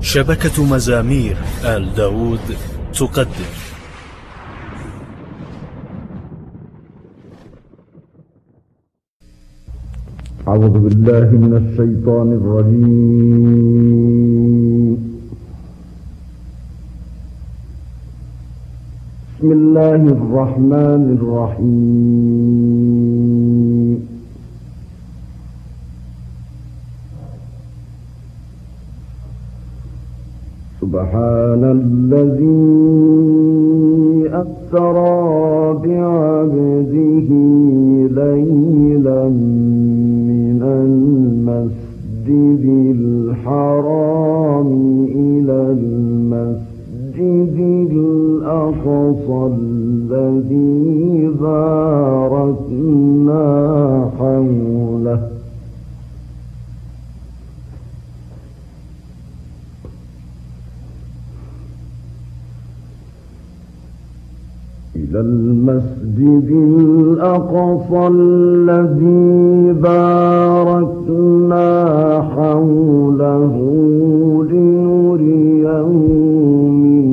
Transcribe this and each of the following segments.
شبكة مزامير آل داود تقدم. أعوذ بالله من الشيطان الرجيم. بسم الله الرحمن الرحيم. سبحان الذي أسرى بعبده ليلا من المسجد الحرام إلى المسجد الأقصى الذي باركنا حوله إلى المسجد الأقصى الذي باركنا حوله لنريه من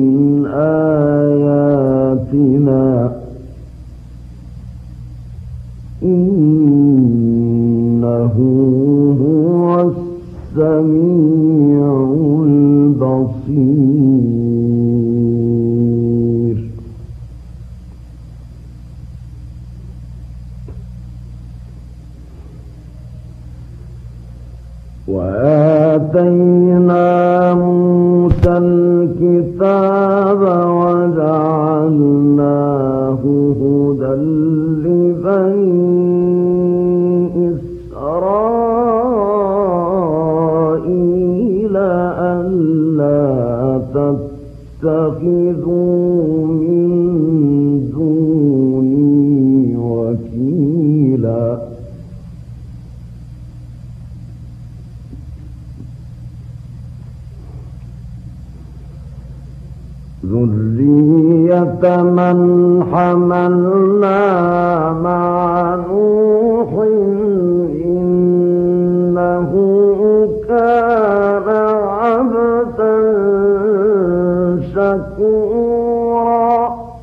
آياتنا إنه هو السميع البصير. وآتينا موسى الكتاب وجعلناه هدى لبني إسرائيل ألا تتخذوا من دوني وكيلا. ذرية من حملنا مع نوح إنه كان عبدا شكورا.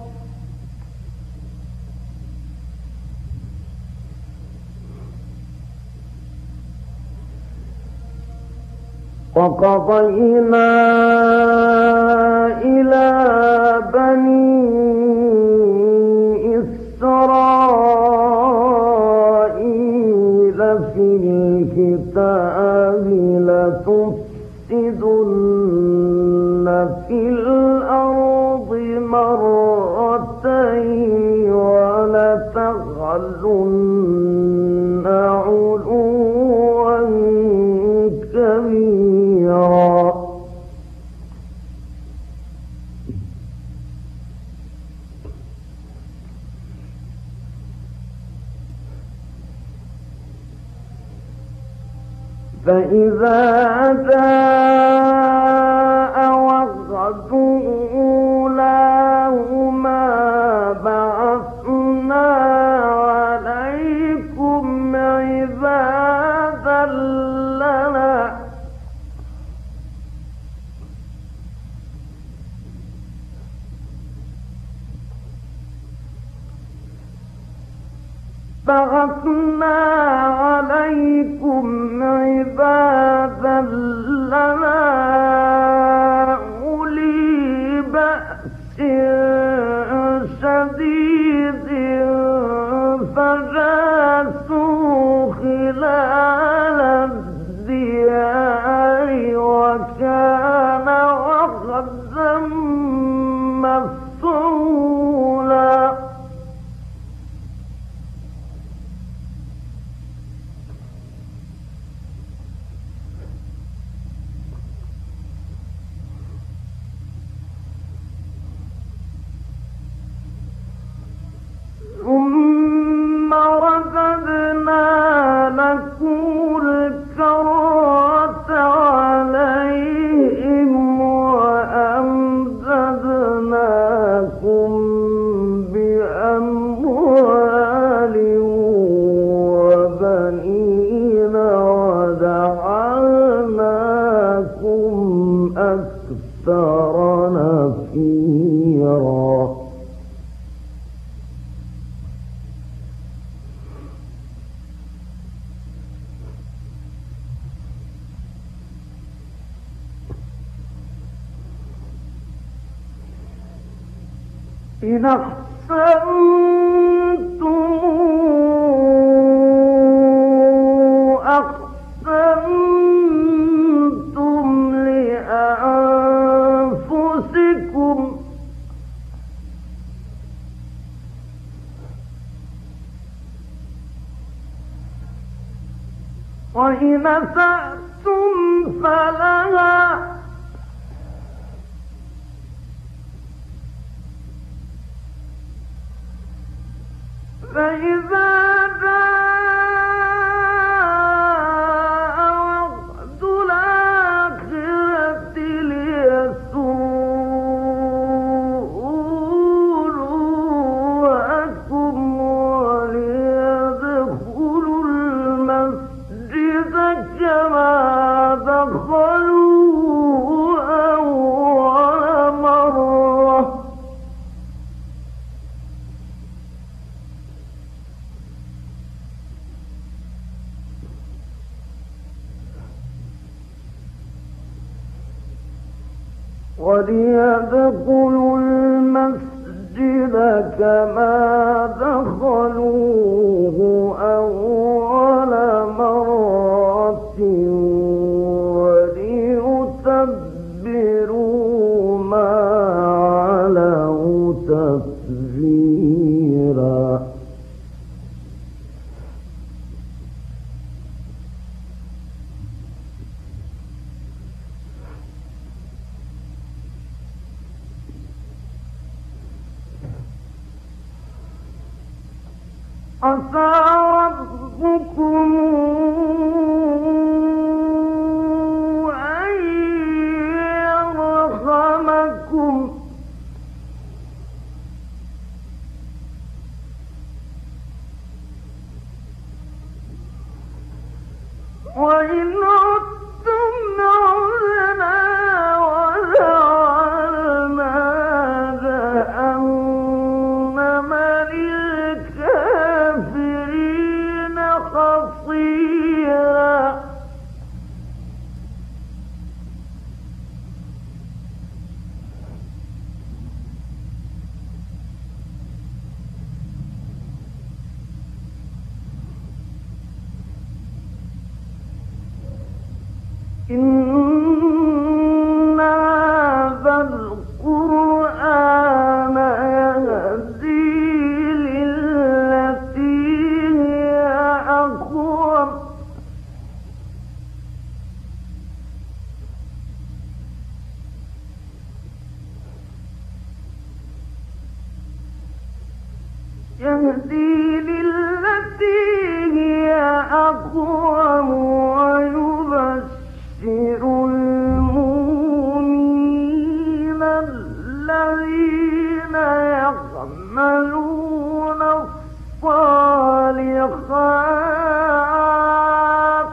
وقضينا إلى بني إسرائيل في الكتاب لتفسدن في الأرض مرتين ولتعلن علوا كبيرا. فإذا جاء وعد أولاهما بعثنا عليكم عبادا لنا أولي بأس شديد فجاسوا خلال الديار وكان وعدا مفعولا. أكثر نفيرا إن أحسنتم لأنفسكم وإن أسأتم فلها فإذا جاء وعد الآخرة ليسوءوا وجوهكم وليدخلوا المسجد كما دخلوه أول مرة وليدخلوا المسجد كما دخلوه أول مرة وليتبروا ما علوا تتبيرا عسى ربكم أن يرحمكم وإن عدتم عدنا وجعلنا جهنم للكافرين حصيرا إن هذا القرآن يهدي للتي هي أقوم ويبشر المؤمنين الذين يعملون الصالحات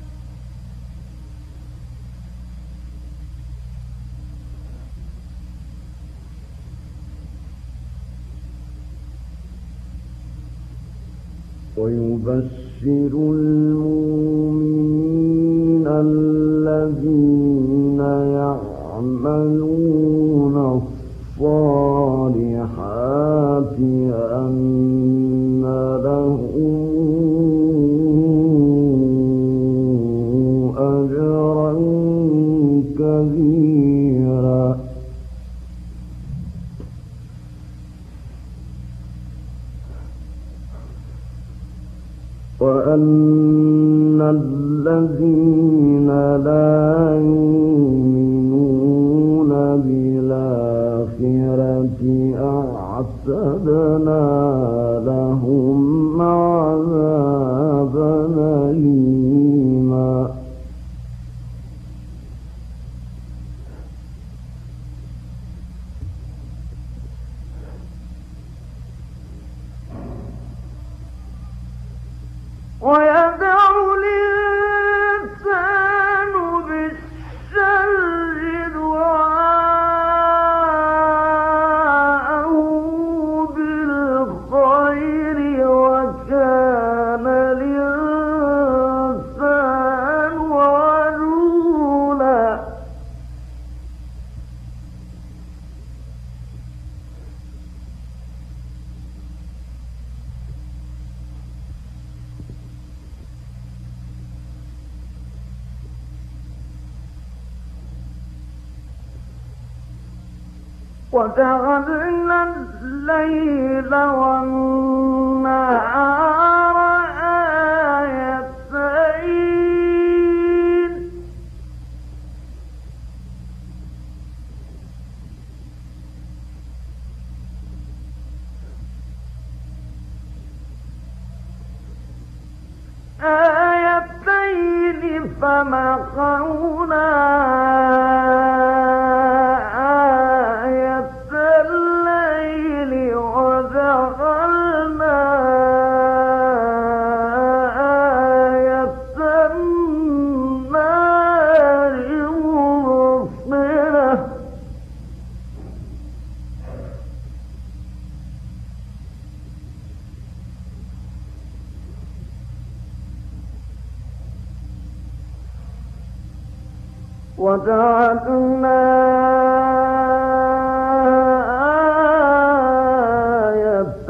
أن لهم أجرا كبيرا وأن الذين لا يؤمنون بالآخرة أعتدنا لهم عذابا أليما ويدع الإنسان بالشر دعاءه وجعلنا الليل والنهار آيتين فمحونا آية الليل وجعلنا آية النهار مبصرة وجعلنا آية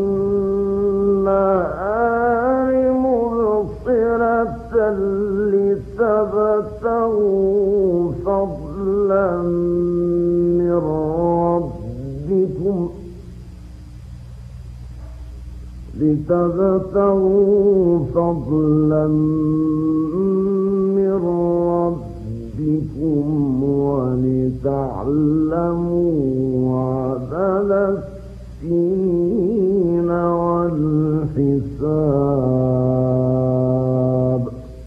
النهار مبصرة لتبتغوا فضلا من ربكم ولتعلموا عدد السنين والحساب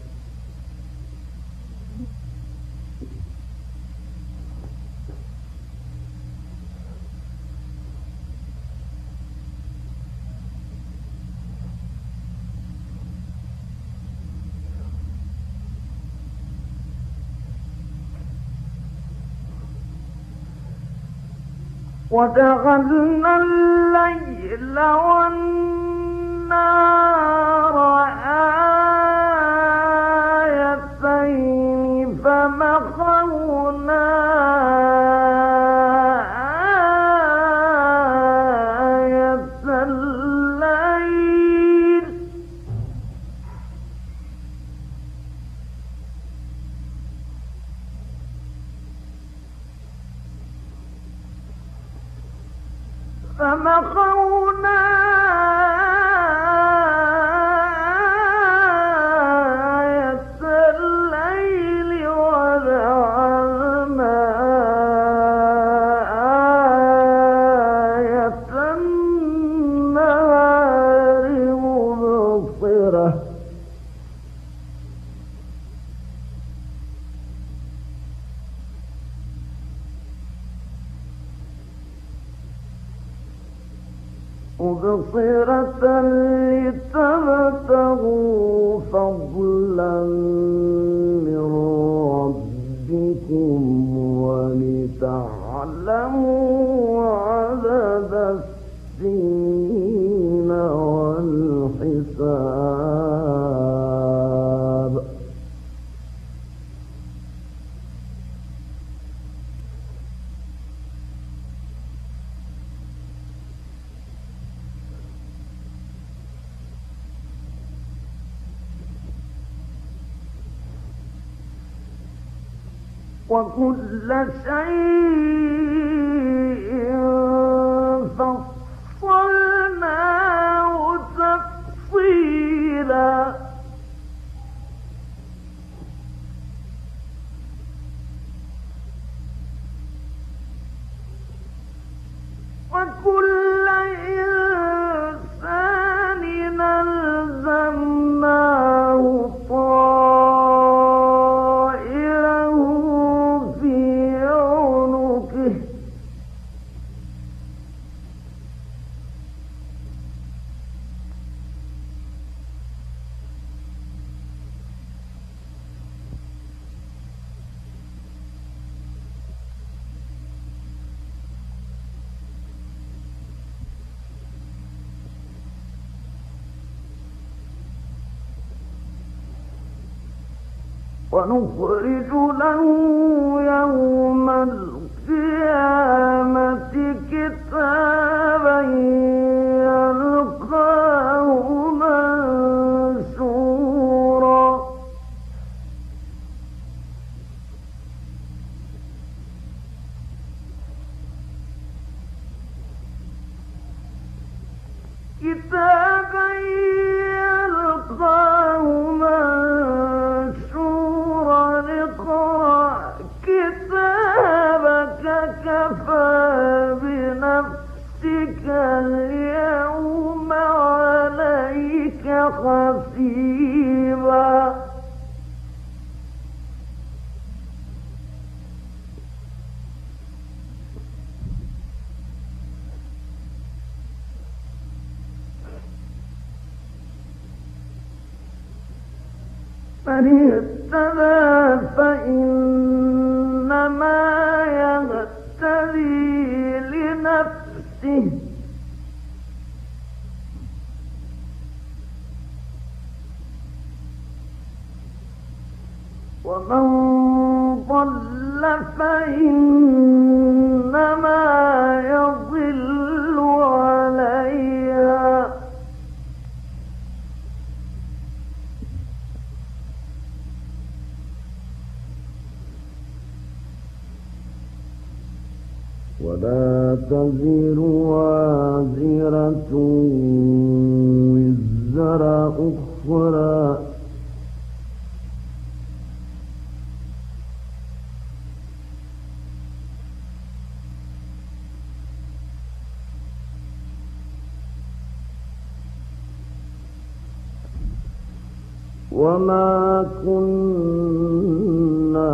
وجعلنا الليل والنهار آيتين فمحونا آية الليل فمحونا آية الليل وجعلنا آية النهار مبصرة لتبتغوا فضلا من ربكم ولتعلموا عدد السنين والحساب وكل شيء فصلناه تفصيلا وكل إنسان ألزمناه ونخرج له يوم القيامة كتابا يلقاه منشورا كتابا يلقاه منشورا اقرأ كتابك كفى بنفسك اليوم عليك حسيبا من اهتدى فإنما يهتدي لنفسه ومن ضل فإنما يضل عليها ولا تزر وازرة وزر أخرى وما كنا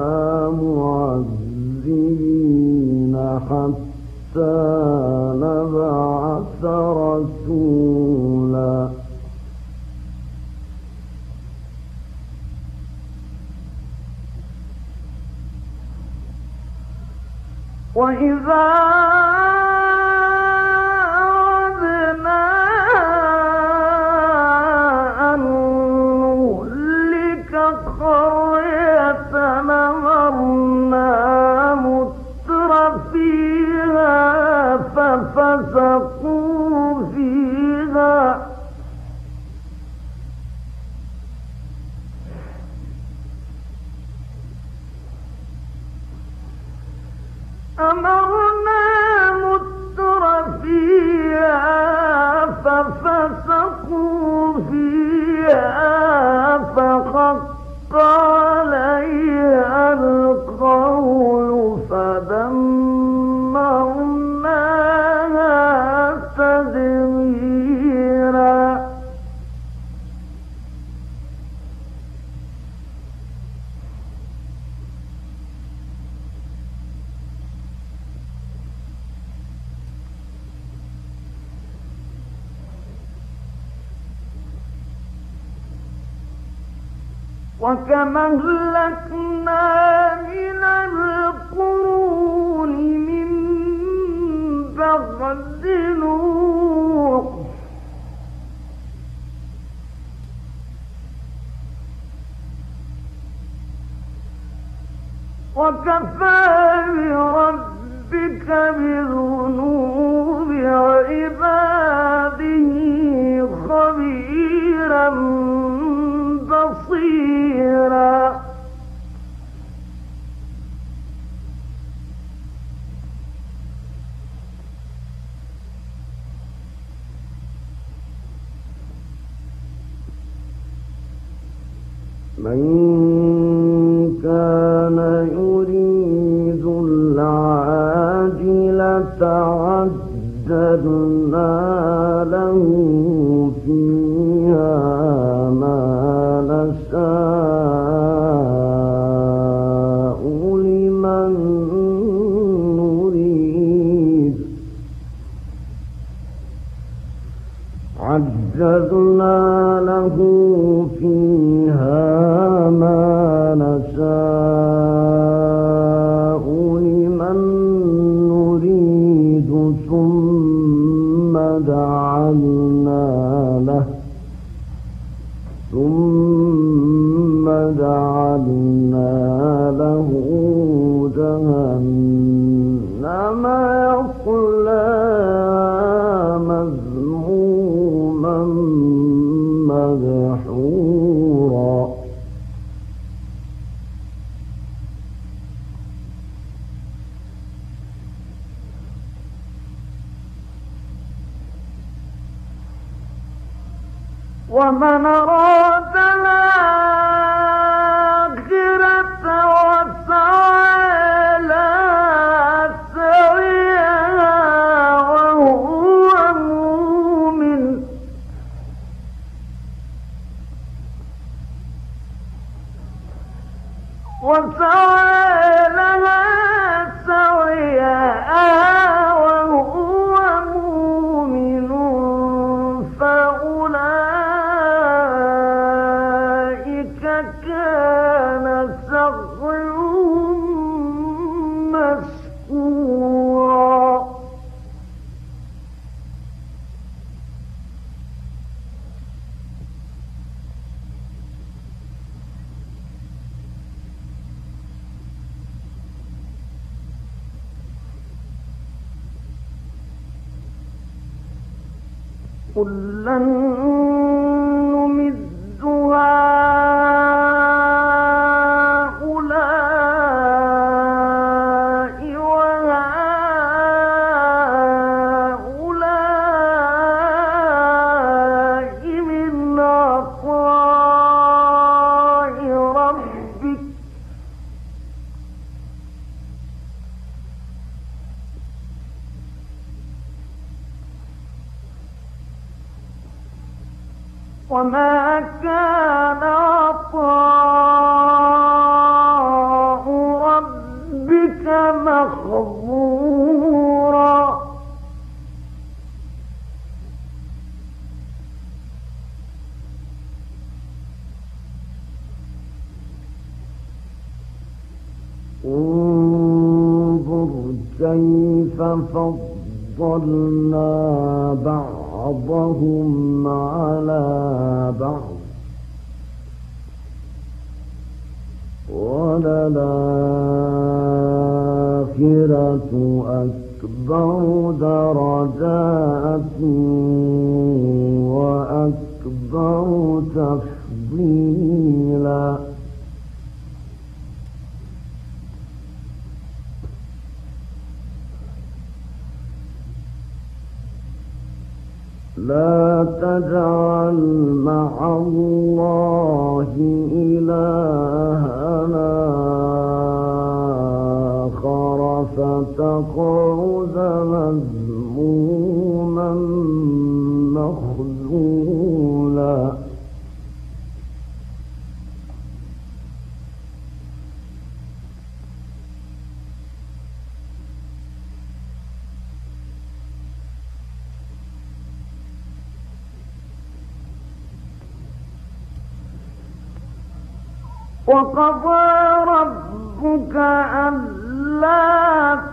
معذبين حتى نبعث رسولا وإذا ففسقوا فيها أمرنا متر فيها ففسقوا فيها فحق عليها القول فدمرناها تدميرا وكما أهلكنا من القرون من بعد نوح وكفى بربك بذنوب عباده خبيرا بصيرا من كان يريد العاجلة عجلنا له فيها ما نشاء لمن نريد عجلنا له فيها ما نشاء لمن نريد ثم جعلنا له جهنم يصلاها مذموما مدحورا ومن أراد الآخرة وسعى لها سعيها وهو مؤمن فأولئك كان سعيهم مشكورا كلا نمد هؤلاء وهؤلاء من عطاء ربك وما كان عطاء ربك مخظورا انظر كيف فضلنا بعضهم على بعض وللآخرة أكبر درجات وأكبر تفضيلا لا تجعل مع الله إلهنا آخر فتقعد مذموما مخذولا وقضى ربك ألا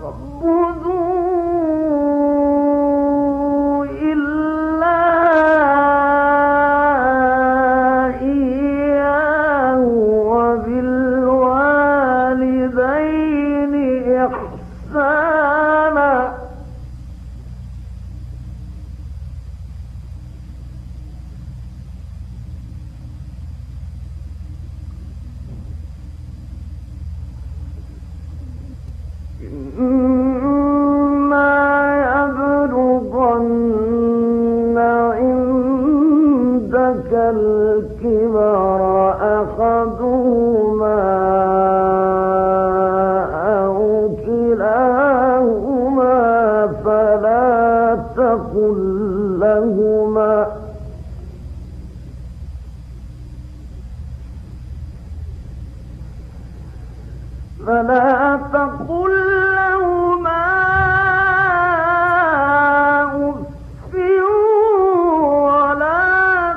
تعبدوا إلا إياه وبالوالدين إحسانا إما يبلغن عندك الكبر أحدهما أو كلاهما فلا تقل لهما أف ولا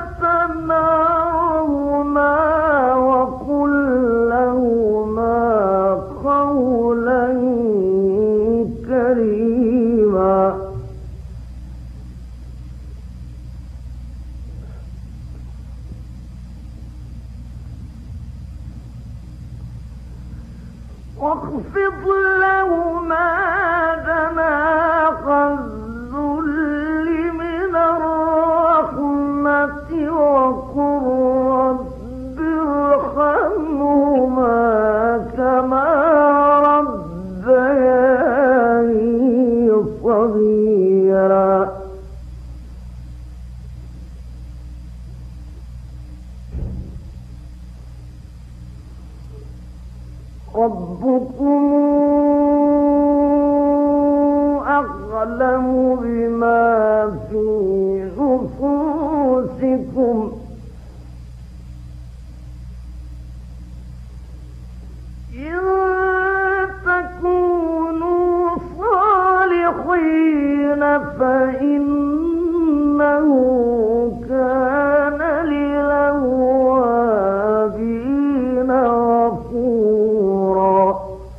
تنهرهما وقل لهما قولا كريما واخفض لهما جناح الذل من الرحمة وقل رب ارحمهما كما ربياني صغيرا أعلم بما في نفوسكم إن تكونوا صالحين فإنه كان للأوابين غفورا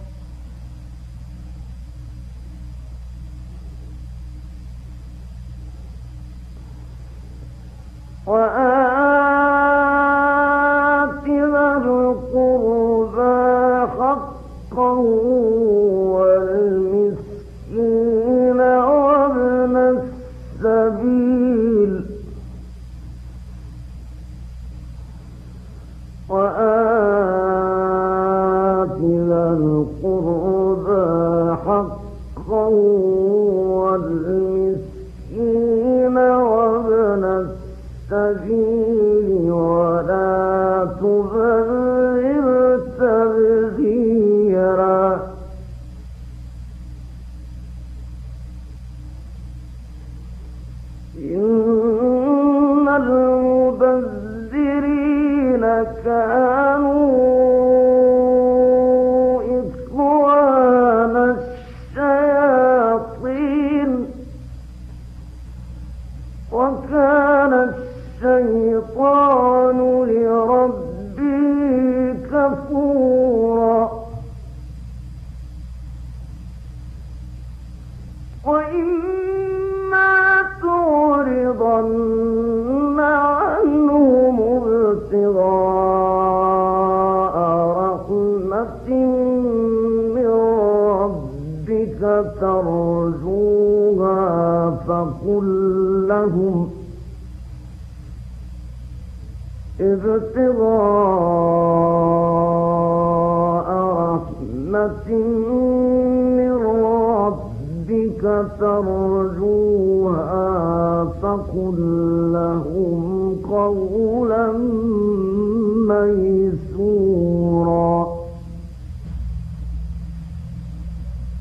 وآت ذا القربى حقه والمسكين وابن السبيل وآت ذا القربى حقه والمسكين وابن السبيل ولا تبذر تبذيرا إن المبذرين كانوا إخوان الشياطين وكان الشيطان لربه كفورا وإما تعرضن عنهم ابتغاء رحمة من ربك ترجوها فقل لهم ابتغاء رحمة من ربك ترجوها فقل لهم قولا ميسورا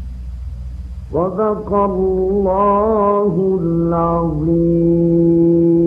صدق الله العظيم.